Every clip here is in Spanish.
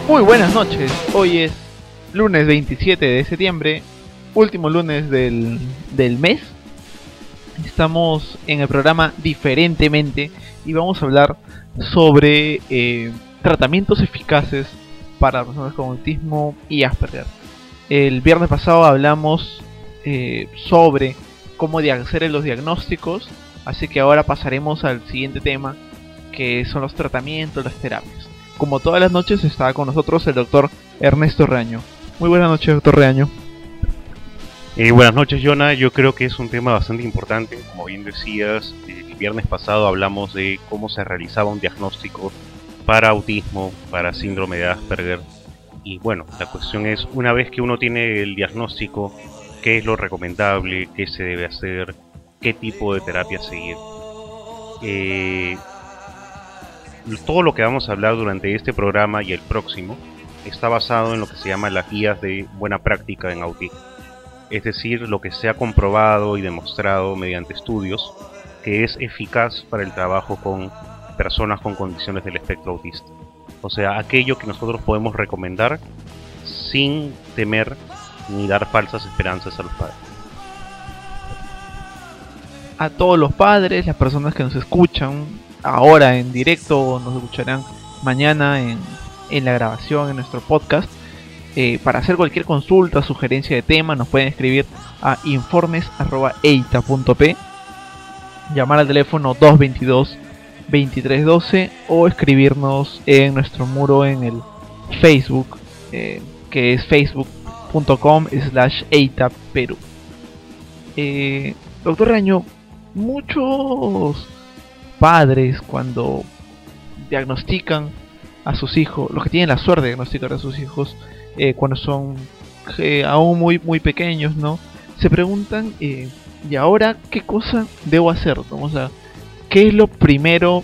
Muy buenas noches, hoy es lunes 27 de septiembre, último lunes del mes. Estamos en el programa Diferentemente y vamos a hablar sobre tratamientos eficaces para personas con autismo y Asperger. El viernes pasado hablamos sobre cómo hacer los diagnósticos, así que ahora pasaremos al siguiente tema, que son los tratamientos, las terapias. Como todas las noches está con nosotros el doctor Ernesto Reaño. Muy buenas noches, doctor Reaño. Buenas noches, Jonah. Yo creo que es un tema bastante importante. Como bien decías, el viernes pasado hablamos de cómo se realizaba un diagnóstico para autismo, para síndrome de Asperger. Y bueno, la cuestión es, una vez que uno tiene el diagnóstico, ¿qué es lo recomendable? ¿Qué se debe hacer? ¿Qué tipo de terapia seguir? Todo lo que vamos a hablar durante este programa y el próximo está basado en lo que se llama las guías de buena práctica en autismo. Es decir, lo que se ha comprobado y demostrado mediante estudios que es eficaz para el trabajo con personas con condiciones del espectro autista. O sea, aquello que nosotros podemos recomendar sin temer ni dar falsas esperanzas a los padres. A todos los padres, las personas que nos escuchan ahora en directo o nos escucharán mañana en la grabación en nuestro podcast, para hacer cualquier consulta, sugerencia de tema, nos pueden escribir a informes@eita.p, llamar al teléfono 222-2312 o escribirnos en nuestro muro en el Facebook, que es facebook.com/eitaperú. Doctor Reaño, muchos padres cuando diagnostican a sus hijos, los que tienen la suerte de diagnosticar a sus hijos cuando son aún muy pequeños, ¿no? Se preguntan, ¿y ahora qué cosa debo hacer? ¿No? O sea, ¿qué es lo primero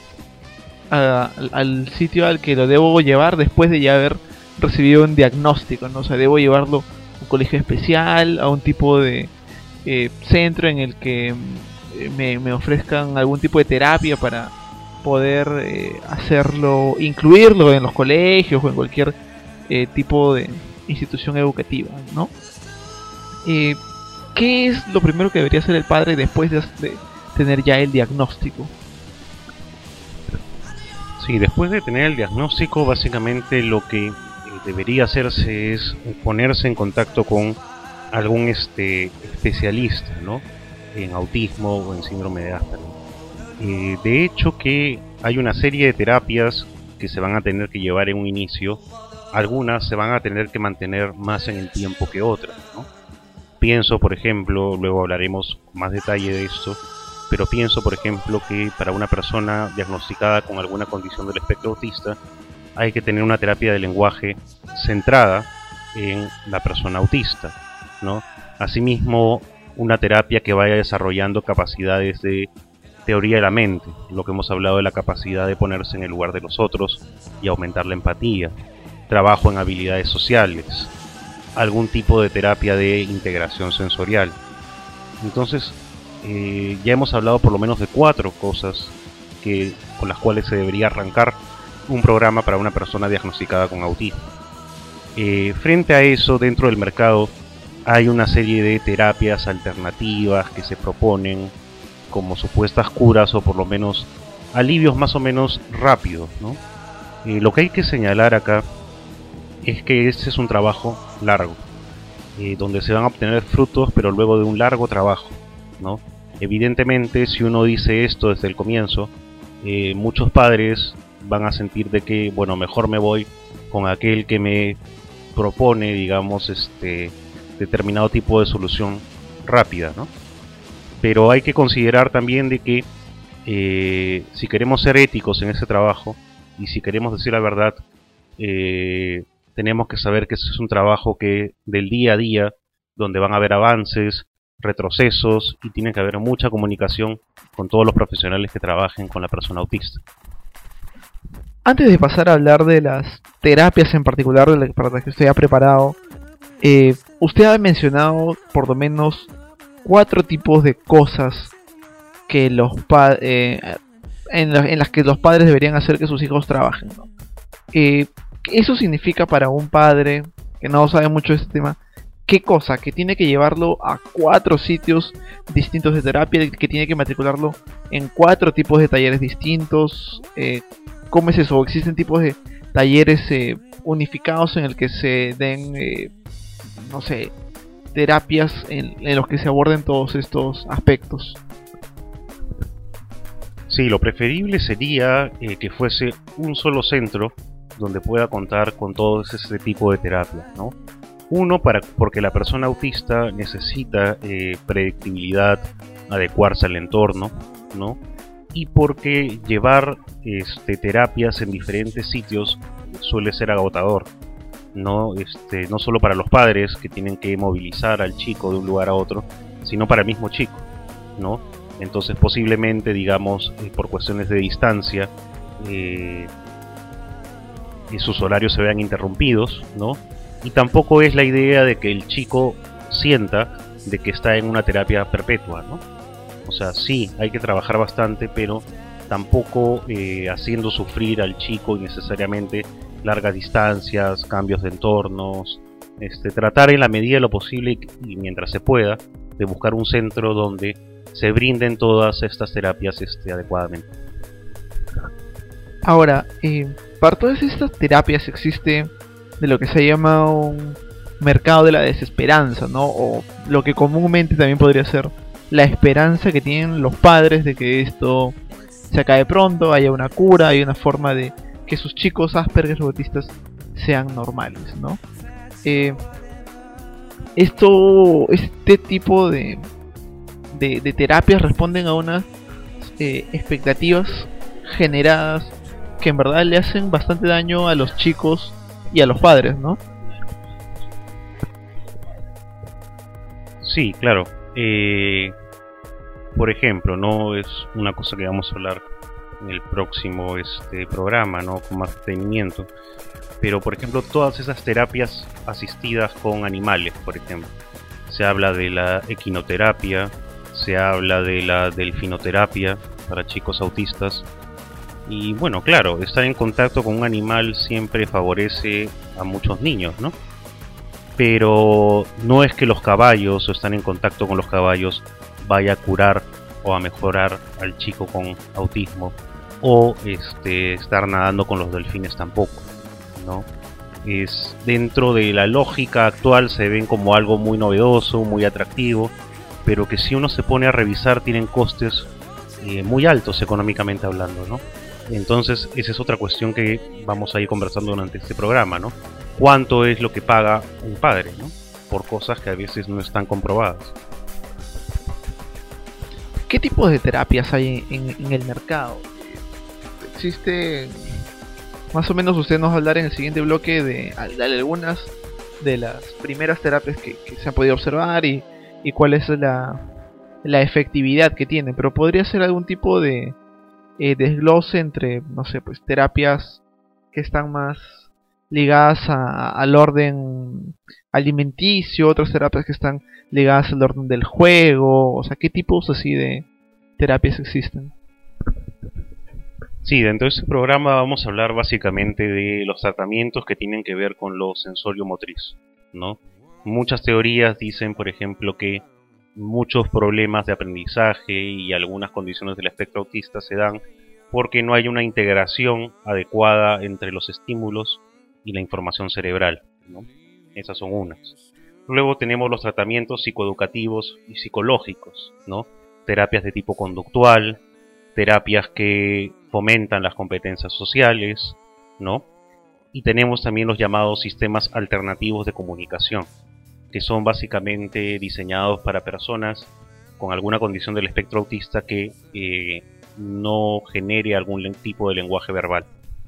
al sitio al que lo debo llevar después de ya haber recibido un diagnóstico, ¿no? O sea, ¿debo llevarlo a un colegio especial, a un tipo de centro en el que me ofrezcan algún tipo de terapia para poder hacerlo, incluirlo en los colegios o en cualquier tipo de institución educativa, ¿no? ¿Qué es lo primero que debería hacer el padre después de tener ya el diagnóstico? Sí, después de tener el diagnóstico, básicamente lo que debería hacerse es ponerse en contacto con algún especialista, ¿no?, en autismo o en síndrome de Asperger. De hecho que hay una serie de terapias que se van a tener que llevar en un inicio. Algunas se van a tener que mantener más en el tiempo que otras, ¿no? Pienso, por ejemplo, luego hablaremos con más detalle de esto, pero pienso, por ejemplo, que para una persona diagnosticada con alguna condición del espectro autista hay que tener una terapia de lenguaje centrada en la persona autista, ¿no? Asimismo, una terapia que vaya desarrollando capacidades de teoría de la mente, lo que hemos hablado de la capacidad de ponerse en el lugar de los otros y aumentar la empatía, trabajo en habilidades sociales, algún tipo de terapia de integración sensorial. Entonces, ya hemos hablado por lo menos de 4 cosas con las cuales se debería arrancar un programa para una persona diagnosticada con autismo. Frente a eso, dentro del mercado hay una serie de terapias alternativas que se proponen como supuestas curas o por lo menos alivios más o menos rápidos, ¿no? Lo que hay que señalar acá es que este es un trabajo largo, donde se van a obtener frutos, pero luego de un largo trabajo, ¿no? Evidentemente, si uno dice esto desde el comienzo, muchos padres van a sentir de que, bueno, mejor me voy con aquel que me propone, digamos, determinado tipo de solución rápida, ¿no? Pero hay que considerar también de que si queremos ser éticos en ese trabajo y si queremos decir la verdad, tenemos que saber que ese es un trabajo que del día a día, donde van a haber avances, retrocesos y tiene que haber mucha comunicación con todos los profesionales que trabajen con la persona autista. Antes de pasar a hablar de las terapias en particular para las que usted ha preparado, usted ha mencionado por lo menos 4 tipos de cosas que en las que los padres deberían hacer que sus hijos trabajen, ¿no? eso significa para un padre que no sabe mucho de este tema. ¿Qué cosa? Que tiene que llevarlo a 4 sitios distintos de terapia, que tiene que matricularlo en 4 tipos de talleres distintos. ¿Cómo es eso? ¿Existen tipos de talleres unificados en el que se den, no sé, terapias en los que se aborden todos estos aspectos? Sí, lo preferible sería que fuese un solo centro donde pueda contar con todo ese tipo de terapias, ¿no? Uno, porque la persona autista necesita predictibilidad, adecuarse al entorno, ¿no? Y porque llevar terapias en diferentes sitios suele ser agotador, ¿no? No solo para los padres que tienen que movilizar al chico de un lugar a otro, sino para el mismo chico, ¿no? Entonces posiblemente, digamos, por cuestiones de distancia, sus horarios se vean interrumpidos, ¿no? Y tampoco es la idea de que el chico sienta de que está en una terapia perpetua, ¿no? O sea, sí, hay que trabajar bastante, pero tampoco haciendo sufrir al chico innecesariamente largas distancias, cambios de entornos. Tratar en la medida de lo posible y mientras se pueda de buscar un centro donde se brinden todas estas terapias adecuadamente. Ahora, para todas estas terapias existe de lo que se llama un mercado de la desesperanza, ¿no? O lo que comúnmente también podría ser la esperanza que tienen los padres de que esto se acabe pronto, haya una cura, haya una forma de que sus chicos Asperger o autistas sean normales, ¿no? Este tipo de terapias responden a unas expectativas generadas que en verdad le hacen bastante daño a los chicos y a los padres, ¿no? Sí, claro. Por ejemplo, no es una cosa que vamos a hablar en el próximo programa, ¿no? Con más detenimiento. Pero, por ejemplo, todas esas terapias asistidas con animales, por ejemplo. Se habla de la equinoterapia, se habla de la delfinoterapia para chicos autistas. Y bueno, claro, estar en contacto con un animal siempre favorece a muchos niños, ¿no? Pero no es que los caballos o estar en contacto con los caballos vaya a curar o a mejorar al chico con autismo, o estar nadando con los delfines tampoco, ¿no? Es dentro de la lógica actual, se ven como algo muy novedoso, muy atractivo, pero que si uno se pone a revisar tienen costes muy altos económicamente hablando, ¿no? Entonces esa es otra cuestión que vamos a ir conversando durante este programa, ¿no? ¿Cuánto es lo que paga un padre, ¿no? Por cosas que a veces no están comprobadas. ¿Qué tipo de terapias hay en el mercado? Existe, más o menos usted nos va a hablar en el siguiente bloque de algunas de las primeras terapias que se han podido observar y cuál es la efectividad que tienen, pero podría ser algún tipo de desglose entre, no sé, pues terapias que están más ligadas al orden alimenticio, otras terapias que están ligadas al orden del juego, o sea, ¿qué tipos así de terapias existen? Sí, dentro de este programa vamos a hablar básicamente de los tratamientos que tienen que ver con lo sensorio motriz, ¿no? Muchas teorías dicen, por ejemplo, que muchos problemas de aprendizaje y algunas condiciones del espectro autista se dan porque no hay una integración adecuada entre los estímulos y la información cerebral, ¿no? Esas son unas. Luego tenemos los tratamientos psicoeducativos y psicológicos, ¿no? Terapias de tipo conductual, terapias que fomentan las competencias sociales, ¿no? Y tenemos también los llamados sistemas alternativos de comunicación, que son básicamente diseñados para personas con alguna condición del espectro autista que no genere algún tipo de lenguaje verbal.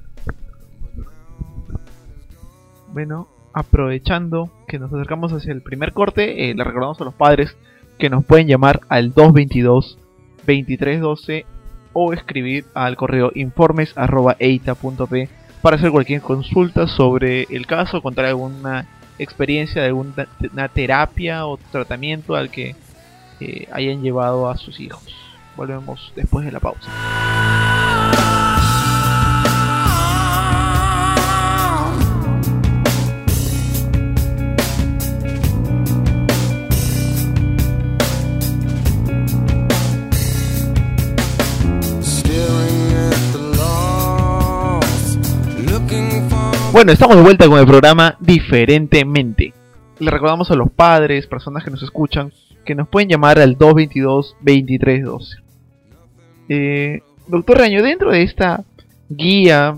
Bueno, aprovechando que nos acercamos hacia el primer corte, le recordamos a los padres que nos pueden llamar al 222-2312 o escribir al correo informes@eita.p para hacer cualquier consulta sobre el caso, contar alguna experiencia de alguna terapia o tratamiento al que hayan llevado a sus hijos. Volvemos después de la pausa. Bueno, estamos de vuelta con el programa Diferentemente. Le recordamos a los padres, personas que nos escuchan, que nos pueden llamar al 222-2312. Doctor Reaño, dentro de esta guía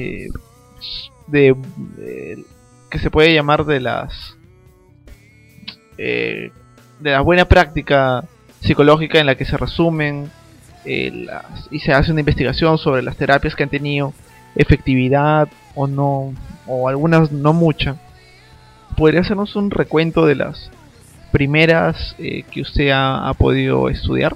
que se puede llamar de la buena práctica psicológica, en la que se resumen y se hace una investigación sobre las terapias que han tenido efectividad o no, o algunas no mucha, ¿podría hacernos un recuento de las primeras que usted ha podido estudiar?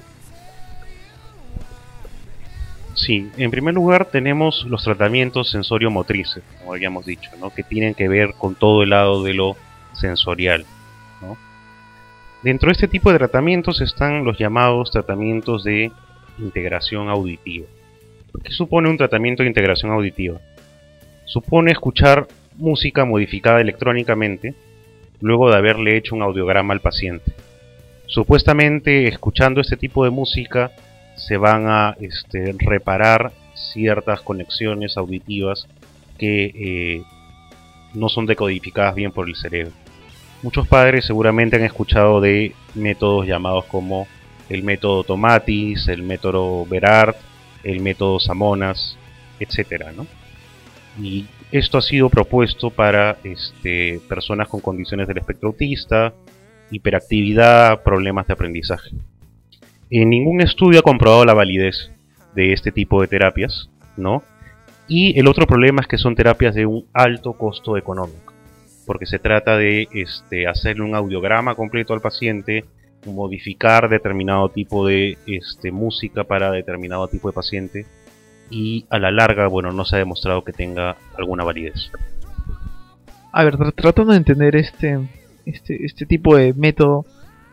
Sí, en primer lugar tenemos los tratamientos sensorio-motrices, como habíamos dicho, ¿no? Que tienen que ver con todo el lado de lo sensorial, ¿no? Dentro de este tipo de tratamientos están los llamados tratamientos de integración auditiva. ¿Qué supone un tratamiento de integración auditiva? Supone escuchar música modificada electrónicamente luego de haberle hecho un audiograma al paciente. Supuestamente, escuchando este tipo de música se van a reparar ciertas conexiones auditivas que no son decodificadas bien por el cerebro. Muchos padres seguramente han escuchado de métodos llamados como el método Tomatis, el método Berard, el método Samonas, etcétera, ¿no? Y esto ha sido propuesto para personas con condiciones del espectro autista, hiperactividad, problemas de aprendizaje. Ningún estudio ha comprobado la validez de este tipo de terapias, ¿no? Y el otro problema es que son terapias de un alto costo económico, porque se trata de hacerle un audiograma completo al paciente, modificar determinado tipo de música para determinado tipo de paciente, y a la larga, bueno, no se ha demostrado que tenga alguna validez. A ver, tratando de entender este tipo de método,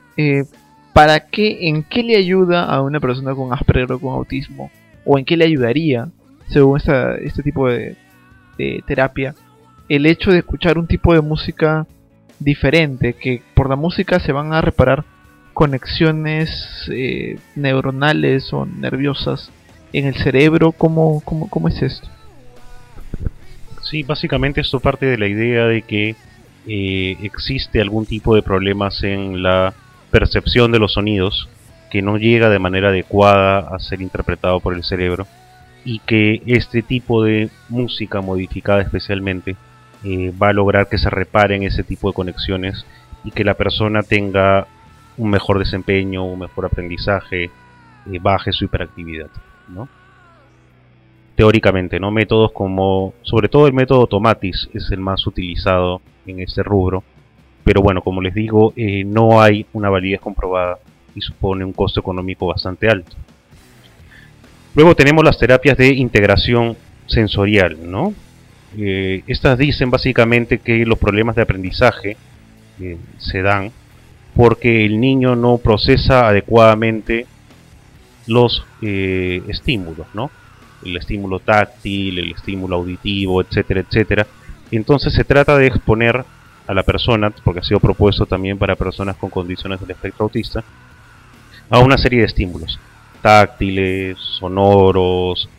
¿en qué le ayuda a una persona con Asperger o con autismo? ¿O en qué le ayudaría, según este tipo de terapia, el hecho de escuchar un tipo de música diferente, que por la música se van a reparar conexiones neuronales o nerviosas en el cerebro? ¿Cómo es esto? Sí, básicamente esto parte de la idea de que existe algún tipo de problemas en la percepción de los sonidos, que no llega de manera adecuada a ser interpretado por el cerebro, y que este tipo de música modificada especialmente va a lograr que se reparen ese tipo de conexiones y que la persona tenga un mejor desempeño, un mejor aprendizaje, baje su hiperactividad, ¿no? Teóricamente, ¿no? Métodos como, sobre todo el método Tomatis es el más utilizado en este rubro, pero bueno, como les digo, no hay una validez comprobada y supone un costo económico bastante alto. Luego tenemos las terapias de integración sensorial, ¿no? Estas dicen básicamente que los problemas de aprendizaje se dan porque el niño no procesa adecuadamente los estímulos, ¿no? El estímulo táctil, el estímulo auditivo, etcétera, etcétera. Entonces se trata de exponer a la persona, porque ha sido propuesto también para personas con condiciones del espectro autista, a una serie de estímulos táctiles, sonoros,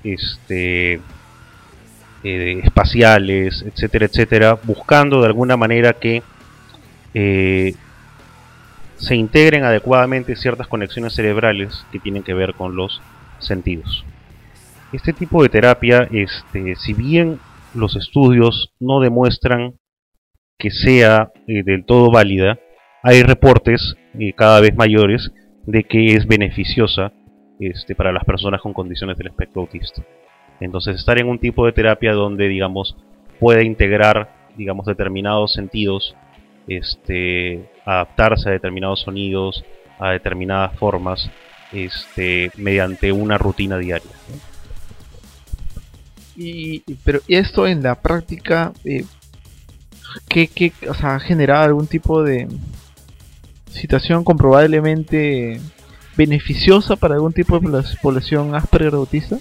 espaciales, etcétera, etcétera, buscando de alguna manera que se integren adecuadamente ciertas conexiones cerebrales que tienen que ver con los sentidos. Este tipo de terapia, si bien los estudios no demuestran que sea del todo válida, hay reportes cada vez mayores de que es beneficiosa para las personas con condiciones del espectro autista. Entonces, estar en un tipo de terapia donde, digamos, puede integrar, digamos, determinados sentidos, adaptarse a determinados sonidos, a determinadas formas, mediante una rutina diaria, ¿no? Pero esto en la práctica, o sea, ¿ha generado algún tipo de situación comprobablemente beneficiosa para algún tipo de población Asperger autista?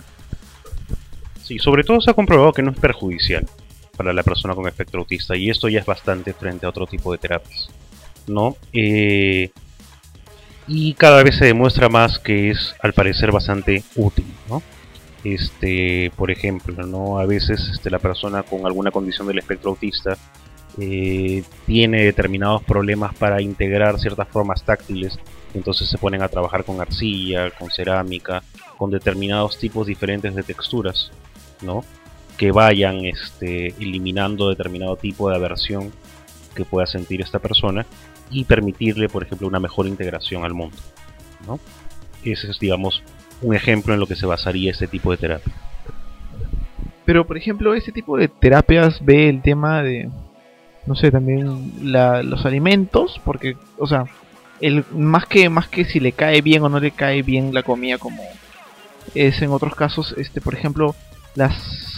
Sí, sobre todo se ha comprobado que no es perjudicial para la persona con espectro autista, y esto ya es bastante frente a otro tipo de terapias, ¿no? Y cada vez se demuestra más que es, al parecer, bastante útil, ¿no? Por ejemplo, ¿no? A veces la persona con alguna condición del espectro autista tiene determinados problemas para integrar ciertas formas táctiles, entonces se ponen a trabajar con arcilla, con cerámica, con determinados tipos diferentes de texturas, ¿no? Que vayan eliminando determinado tipo de aversión que pueda sentir esta persona y permitirle, por ejemplo, una mejor integración al mundo, ¿no? Ese es, digamos, un ejemplo en lo que se basaría este tipo de terapia. Pero, por ejemplo, este tipo de terapias ve el tema de, no sé, también los alimentos, porque, o sea, más que si le cae bien o no le cae bien la comida, como es en otros casos, por ejemplo, la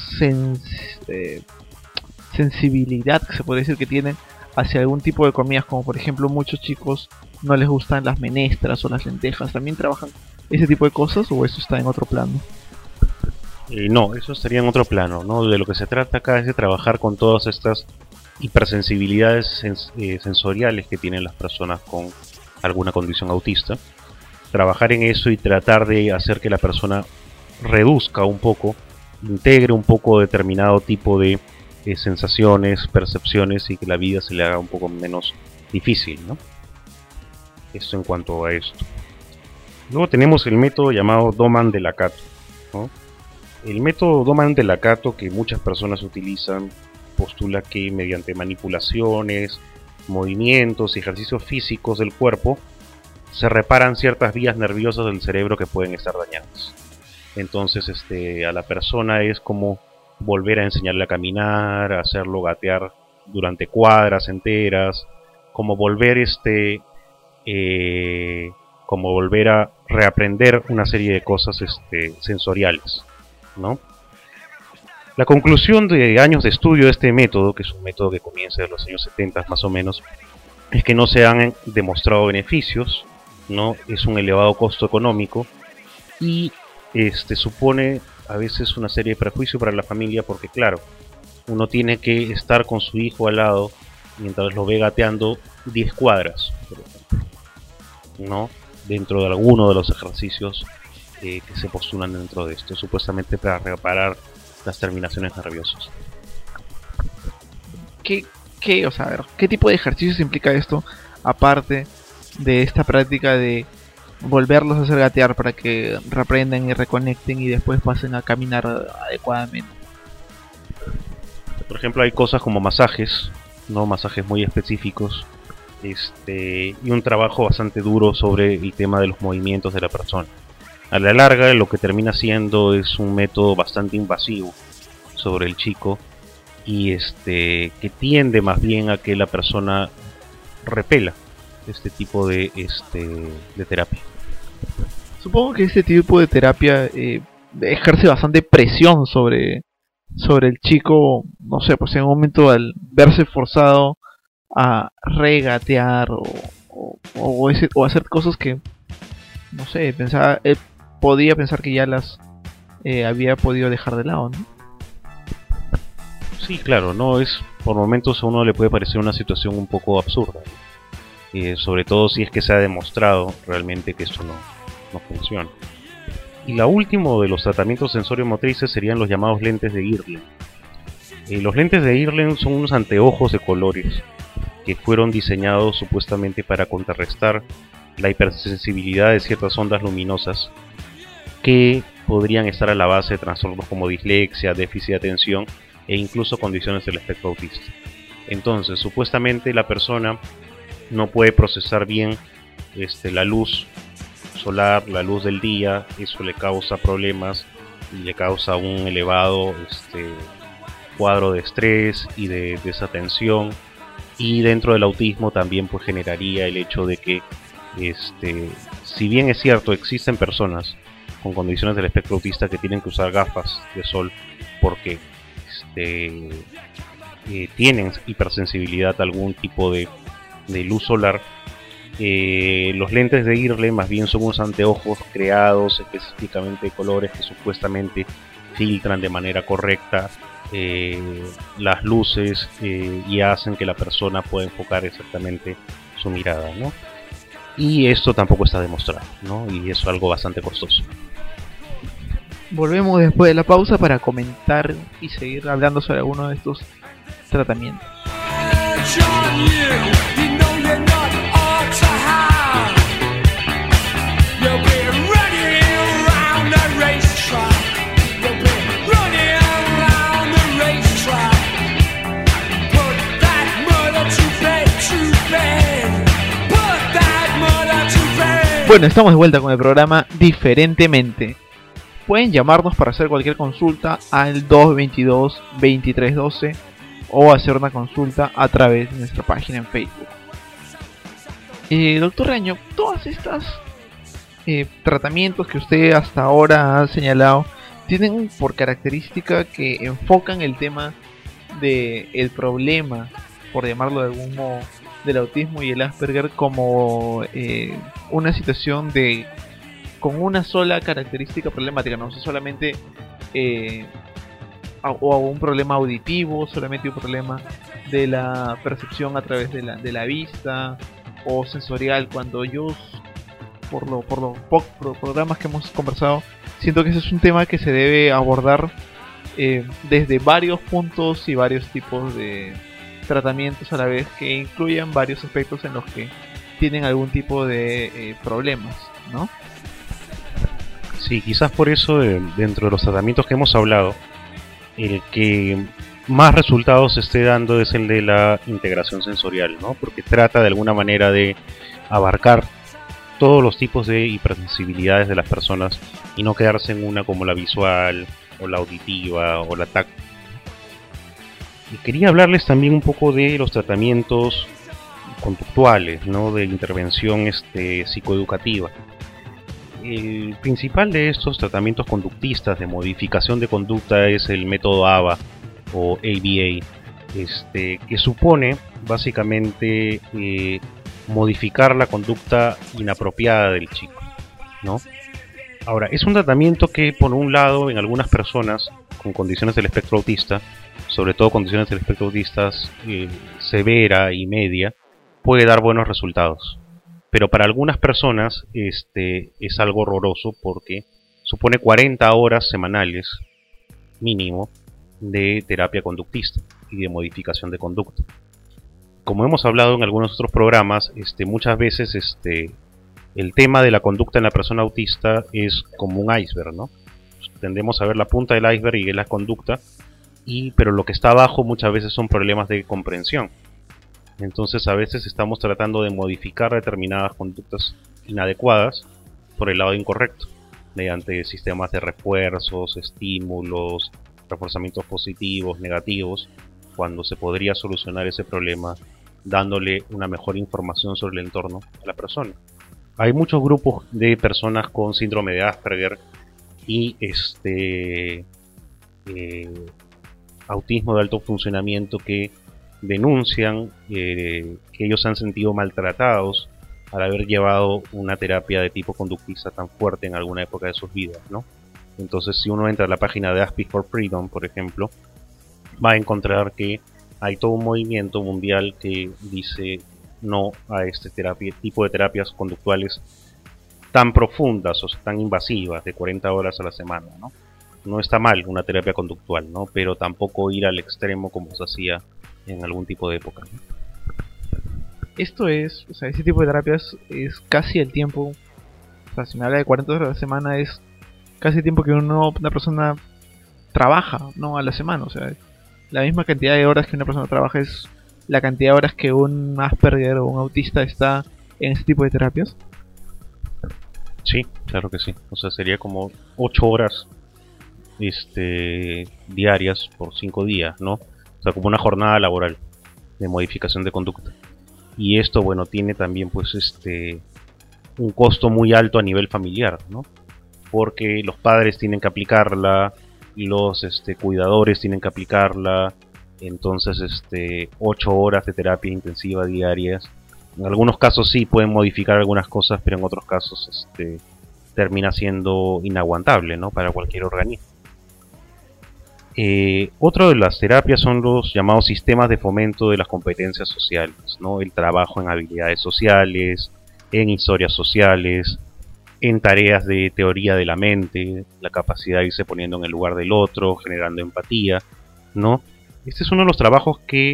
sensibilidad que se puede decir que tienen hacia algún tipo de comidas, como por ejemplo muchos chicos no les gustan las menestras o las lentejas. ¿También trabajan ese tipo de cosas o eso está en otro plano? No, eso estaría en otro plano, ¿no? De lo que se trata acá es de trabajar con todas estas hipersensibilidades sensoriales que tienen las personas con alguna condición autista. Trabajar en eso y tratar de hacer que la persona reduzca un poco, integre un poco determinado tipo de sensaciones, percepciones y que la vida se le haga un poco menos difícil, ¿no? Esto en cuanto a esto. Luego tenemos el método llamado Doman de Lakatos, ¿no? El método Doman de Lakatos que muchas personas utilizan postula que mediante manipulaciones, movimientos y ejercicios físicos del cuerpo se reparan ciertas vías nerviosas del cerebro que pueden estar dañadas. Entonces a la persona es como volver a enseñarle a caminar, a hacerlo gatear durante cuadras enteras, como volver como volver a reaprender una serie de cosas sensoriales, ¿no? La conclusión de años de estudio de este método, que es un método que comienza en los años 70 más o menos, es que no se han demostrado beneficios, ¿no? Es un elevado costo económico y supone a veces una serie de prejuicios para la familia porque claro, uno tiene que estar con su hijo al lado mientras lo ve gateando 10 cuadras, por ejemplo, ¿no? Dentro de alguno de los ejercicios que se postulan dentro de esto, supuestamente para reparar las terminaciones nerviosas. O sea, a ver, ¿qué tipo de ejercicios implica esto? Aparte de esta práctica de volverlos a hacer gatear para que reaprendan y reconecten y después pasen a caminar adecuadamente. Por ejemplo, hay cosas como masajes, ¿no? Masajes muy específicos, y un trabajo bastante duro sobre el tema de los movimientos de la persona. A la larga, lo que termina siendo es un método bastante invasivo sobre el chico y que tiende más bien a que la persona repela este tipo de terapia. Supongo que este tipo de terapia ejerce bastante presión sobre el chico, no sé, pues en un momento al verse forzado a regatear o hacer cosas que, no sé, él podía pensar que ya las había podido dejar de lado, ¿no? Sí, claro, no es, por momentos a uno le puede parecer una situación un poco absurda, sobre todo si es que se ha demostrado realmente que esto no funciona. Y la última de los tratamientos sensorio-motrices serían los llamados lentes de Irlen. Los lentes de Irlen son unos anteojos de colores que fueron diseñados supuestamente para contrarrestar la hipersensibilidad de ciertas ondas luminosas que podrían estar a la base de trastornos como dislexia, déficit de atención e incluso condiciones del espectro autista. Entonces, supuestamente la persona no puede procesar bien la luz solar, la luz del día, eso le causa problemas y le causa un elevado cuadro de estrés y de desatención, y dentro del autismo también pues generaría el hecho de que si bien es cierto existen personas con condiciones del espectro autista que tienen que usar gafas de sol porque tienen hipersensibilidad a algún tipo de luz solar, los lentes de Irlen más bien son unos anteojos creados específicamente de colores que supuestamente filtran de manera correcta las luces y hacen que la persona pueda enfocar exactamente su mirada, ¿no? Y esto tampoco está demostrado, ¿no? Y es algo bastante costoso. Volvemos después de la pausa para comentar y seguir hablando sobre alguno de estos tratamientos. Bueno, estamos de vuelta con el programa Diferentemente. Pueden llamarnos para hacer cualquier consulta al 222-2312 o hacer una consulta a través de nuestra página en Facebook. Doctor Reaño, todas estas tratamientos que usted hasta ahora ha señalado tienen por característica que enfocan el tema del problema, por llamarlo de algún modo, del autismo y el Asperger como una situación con una sola característica problemática, no solamente o un problema auditivo, solamente un problema de la percepción a través de la vista, o sensorial. Cuando yo, por los programas que hemos conversado, siento que ese es un tema que se debe abordar desde varios puntos y varios tipos de tratamientos a la vez, que incluyan varios aspectos en los que tienen algún tipo de problemas, ¿no? Sí, quizás por eso dentro de los tratamientos que hemos hablado, el que más resultados se esté dando es el de la integración sensorial, ¿no? Porque trata de alguna manera de abarcar todos los tipos de hipersensibilidades de las personas y no quedarse en una como la visual o la auditiva o la táctil. Y quería hablarles también un poco de los tratamientos conductuales, ¿no? De intervención psicoeducativa. El principal de estos tratamientos conductistas de modificación de conducta es el método ABA o ABA, que supone básicamente modificar la conducta inapropiada del chico, ¿no? Ahora, es un tratamiento que, por un lado, en algunas personas con condiciones del espectro autista, sobre todo condiciones del espectro autista severa y media, puede dar buenos resultados. Pero para algunas personas es algo horroroso porque supone 40 horas semanales mínimo de terapia conductista y de modificación de conducta. Como hemos hablado en algunos otros programas, muchas veces el tema de la conducta en la persona autista es como un iceberg, ¿no? Tendemos a ver la punta del iceberg y es la conducta, pero lo que está abajo muchas veces son problemas de comprensión. Entonces a veces estamos tratando de modificar determinadas conductas inadecuadas por el lado incorrecto, mediante sistemas de refuerzos, estímulos, reforzamientos positivos, negativos, cuando se podría solucionar ese problema dándole una mejor información sobre el entorno a la persona. Hay muchos grupos de personas con síndrome de Asperger y autismo de alto funcionamiento que denuncian que ellos se han sentido maltratados al haber llevado una terapia de tipo conductista tan fuerte en alguna época de sus vidas, ¿no? Entonces, si uno entra a la página de Aspie for Freedom, por ejemplo, va a encontrar que hay todo un movimiento mundial que dice no a tipo de terapias conductuales tan profundas o tan invasivas de 40 horas a la semana, ¿no? No está mal una terapia conductual, ¿no? Pero tampoco ir al extremo como se hacía en algún tipo de época, ¿no? Esto es, o sea, ese tipo de terapias es casi el tiempo, o sea, si me habla de 40 horas a la semana, es casi el tiempo que una persona trabaja, ¿no? A la semana, o sea, la misma cantidad de horas que una persona trabaja es la cantidad de horas que un Asperger o un autista está en ese tipo de terapias. Sí, claro que sí, o sea, sería como 8 horas diarias por 5 días, ¿no? O sea, como una jornada laboral de modificación de conducta. Y esto, bueno, tiene también pues un costo muy alto a nivel familiar, ¿no? Porque los padres tienen que aplicarla, los cuidadores tienen que aplicarla, entonces 8 horas de terapia intensiva diarias. En algunos casos sí pueden modificar algunas cosas, pero en otros casos termina siendo inaguantable, ¿no? Para cualquier organismo. Otro de las terapias son los llamados sistemas de fomento de las competencias sociales, ¿no? El trabajo en habilidades sociales, en historias sociales, en tareas de teoría de la mente, la capacidad de irse poniendo en el lugar del otro, generando empatía, ¿no? Este es uno de los trabajos que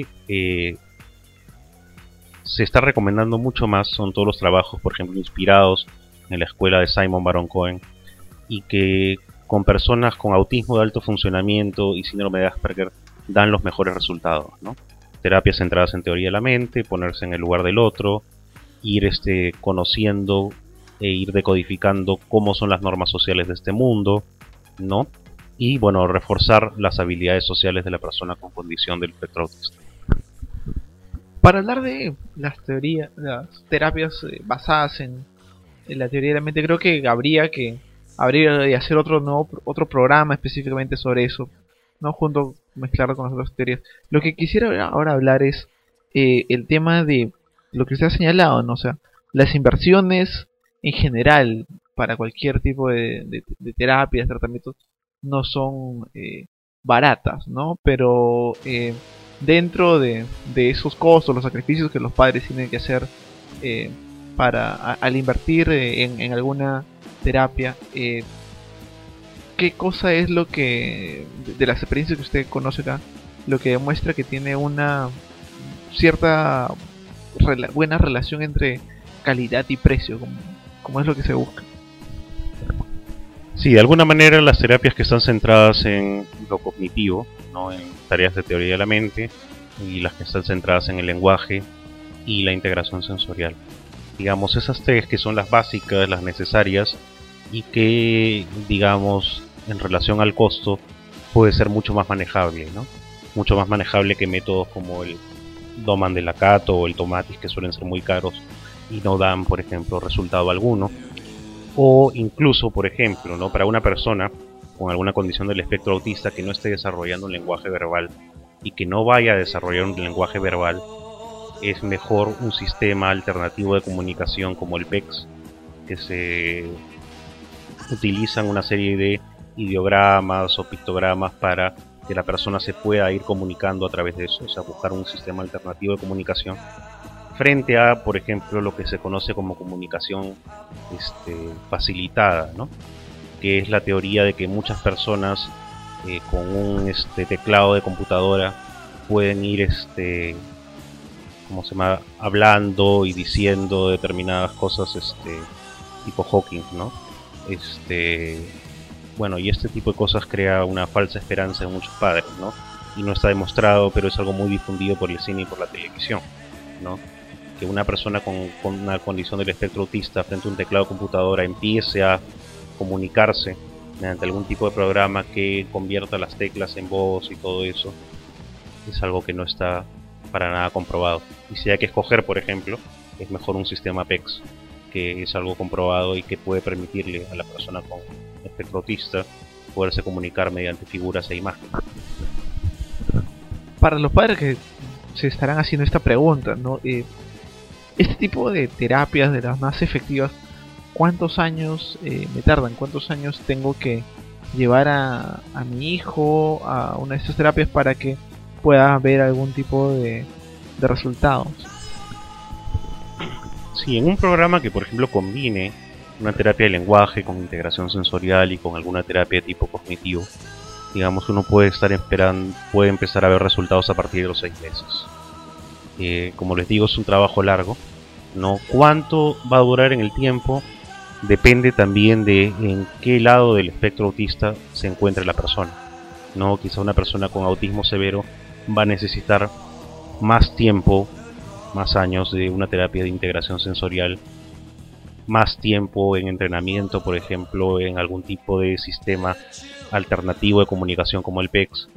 se está recomendando mucho más. Son todos los trabajos, por ejemplo, inspirados en la escuela de Simon Baron Cohen, y que con personas con autismo de alto funcionamiento y síndrome de Asperger dan los mejores resultados, ¿no? Terapias centradas en teoría de la mente, ponerse en el lugar del otro, ir conociendo e ir decodificando cómo son las normas sociales de este mundo, ¿no? Y bueno, reforzar las habilidades sociales de la persona con condición del espectro autista. Para hablar de las teorías, las terapias basadas en la teoría de la mente, creo que habría y hacer otro programa específicamente sobre eso, no junto mezclarlo con las otras teorías. Lo que quisiera ahora hablar es el tema de lo que usted ha señalado, ¿no? O sea, las inversiones en general para cualquier tipo de terapias, tratamientos, no son baratas, ¿no? Pero dentro de esos costos, los sacrificios que los padres tienen que hacer al invertir en alguna terapia, ¿qué cosa es lo que, de las experiencias que usted conoce acá, lo que demuestra que tiene una cierta buena relación entre calidad y precio, como es lo que se busca? Sí, de alguna manera las terapias que están centradas en lo cognitivo, ¿no? En tareas de teoría de la mente, y las que están centradas en el lenguaje y la integración sensorial. Digamos, esas tres que son las básicas, las necesarias, y que, digamos, en relación al costo, puede ser mucho más manejable, ¿no? Mucho más manejable que métodos como el Doman de Lacato o el Tomatis, que suelen ser muy caros y no dan, por ejemplo, resultado alguno. O incluso, por ejemplo, ¿no? Para una persona con alguna condición del espectro autista que no esté desarrollando un lenguaje verbal y que no vaya a desarrollar un lenguaje verbal, es mejor un sistema alternativo de comunicación como el PECS, que se utilizan una serie de ideogramas o pictogramas para que la persona se pueda ir comunicando a través de eso, o sea, buscar un sistema alternativo de comunicación, frente a, por ejemplo, lo que se conoce como comunicación facilitada, ¿no? Que es la teoría de que muchas personas con un teclado de computadora pueden ir ¿cómo se llama? Hablando y diciendo determinadas cosas tipo Hawking, ¿no? Bueno, y este tipo de cosas crea una falsa esperanza en muchos padres, ¿no? Y no está demostrado, pero es algo muy difundido por el cine y por la televisión, ¿no? Que una persona con una condición del espectro autista frente a un teclado de computadora empiece a comunicarse mediante algún tipo de programa que convierta las teclas en voz y todo eso, es algo que no está para nada comprobado. Y si hay que escoger, por ejemplo, es mejor un sistema PECS, que es algo comprobado y que puede permitirle a la persona con espectro autista poderse comunicar mediante figuras e imágenes. Para los padres que se estarán haciendo esta pregunta, ¿no? Este tipo de terapias, de las más efectivas, ¿cuántos años me tardan? ¿Cuántos años tengo que llevar a mi hijo a una de estas terapias para que pueda ver algún tipo de resultados? Sí, en un programa que, por ejemplo, combine una terapia de lenguaje con integración sensorial y con alguna terapia de tipo cognitivo, digamos, uno puede empezar a ver resultados a partir de los 6 meses. Como les digo, es un trabajo largo, ¿no? ¿Cuánto va a durar en el tiempo? Depende también de en qué lado del espectro autista se encuentre la persona, ¿no? Quizá una persona con autismo severo va a necesitar más tiempo, más años de una terapia de integración sensorial, más tiempo en entrenamiento, por ejemplo, en algún tipo de sistema alternativo de comunicación como el PECS,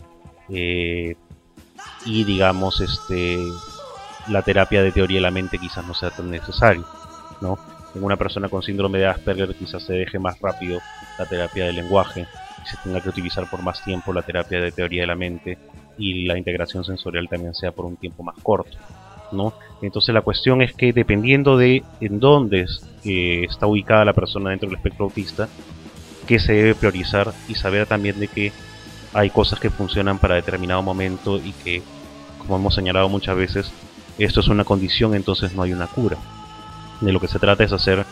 y digamos, la terapia de teoría de la mente quizás no sea tan necesaria, ¿no? En una persona con síndrome de Asperger quizás se deje más rápido la terapia de lenguaje y se tenga que utilizar por más tiempo la terapia de teoría de la mente, y la integración sensorial también sea por un tiempo más corto, ¿no? Entonces la cuestión es que dependiendo de en dónde está ubicada la persona dentro del espectro autista, qué se debe priorizar, y saber también de que hay cosas que funcionan para determinado momento y que, como hemos señalado muchas veces, esto es una condición, entonces no hay una cura. De lo que se trata es hacer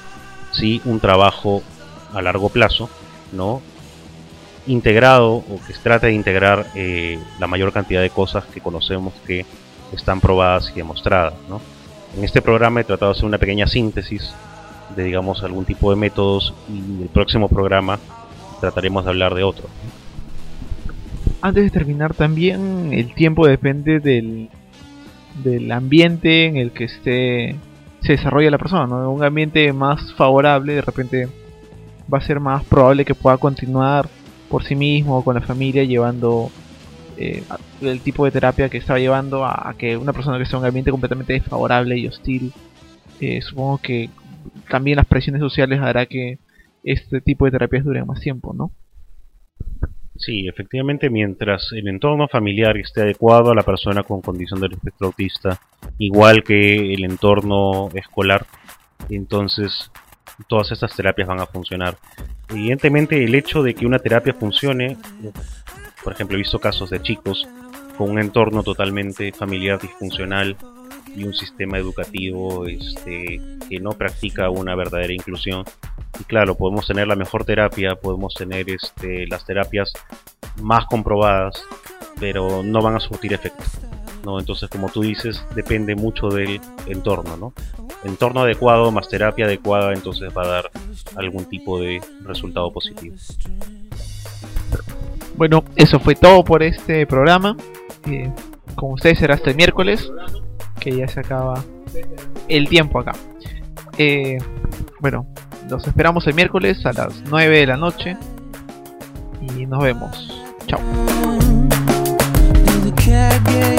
sí un trabajo a largo plazo, ¿no? Integrado, o que se trate de integrar la mayor cantidad de cosas que conocemos que están probadas y demostradas, ¿no? En este programa he tratado de hacer una pequeña síntesis de, digamos, algún tipo de métodos, y en el próximo programa trataremos de hablar de otro, ¿no? Antes de terminar, también el tiempo depende del ambiente en el que se desarrolla la persona, ¿no? Un ambiente más favorable, de repente va a ser más probable que pueda continuar por sí mismo o con la familia llevando el tipo de terapia que estaba llevando, a que una persona que está en un ambiente completamente desfavorable y hostil. Supongo que también las presiones sociales hará que este tipo de terapias duren más tiempo, ¿no? Sí, efectivamente, mientras el entorno familiar esté adecuado a la persona con condición del espectro autista, igual que el entorno escolar, entonces todas estas terapias van a funcionar. Evidentemente, el hecho de que una terapia funcione, por ejemplo, he visto casos de chicos con un entorno totalmente familiar disfuncional y un sistema educativo que no practica una verdadera inclusión. Y claro, podemos tener la mejor terapia, podemos tener las terapias más comprobadas, pero no van a surtir efecto, ¿no? Entonces, como tú dices, depende mucho del entorno, ¿no? Entorno adecuado más terapia adecuada, entonces va a dar algún tipo de resultado positivo. Bueno, eso fue todo por este programa. Con ustedes será hasta el miércoles, que ya se acaba el tiempo acá. Bueno, los esperamos el miércoles a las 9 de la noche y nos vemos. Chao.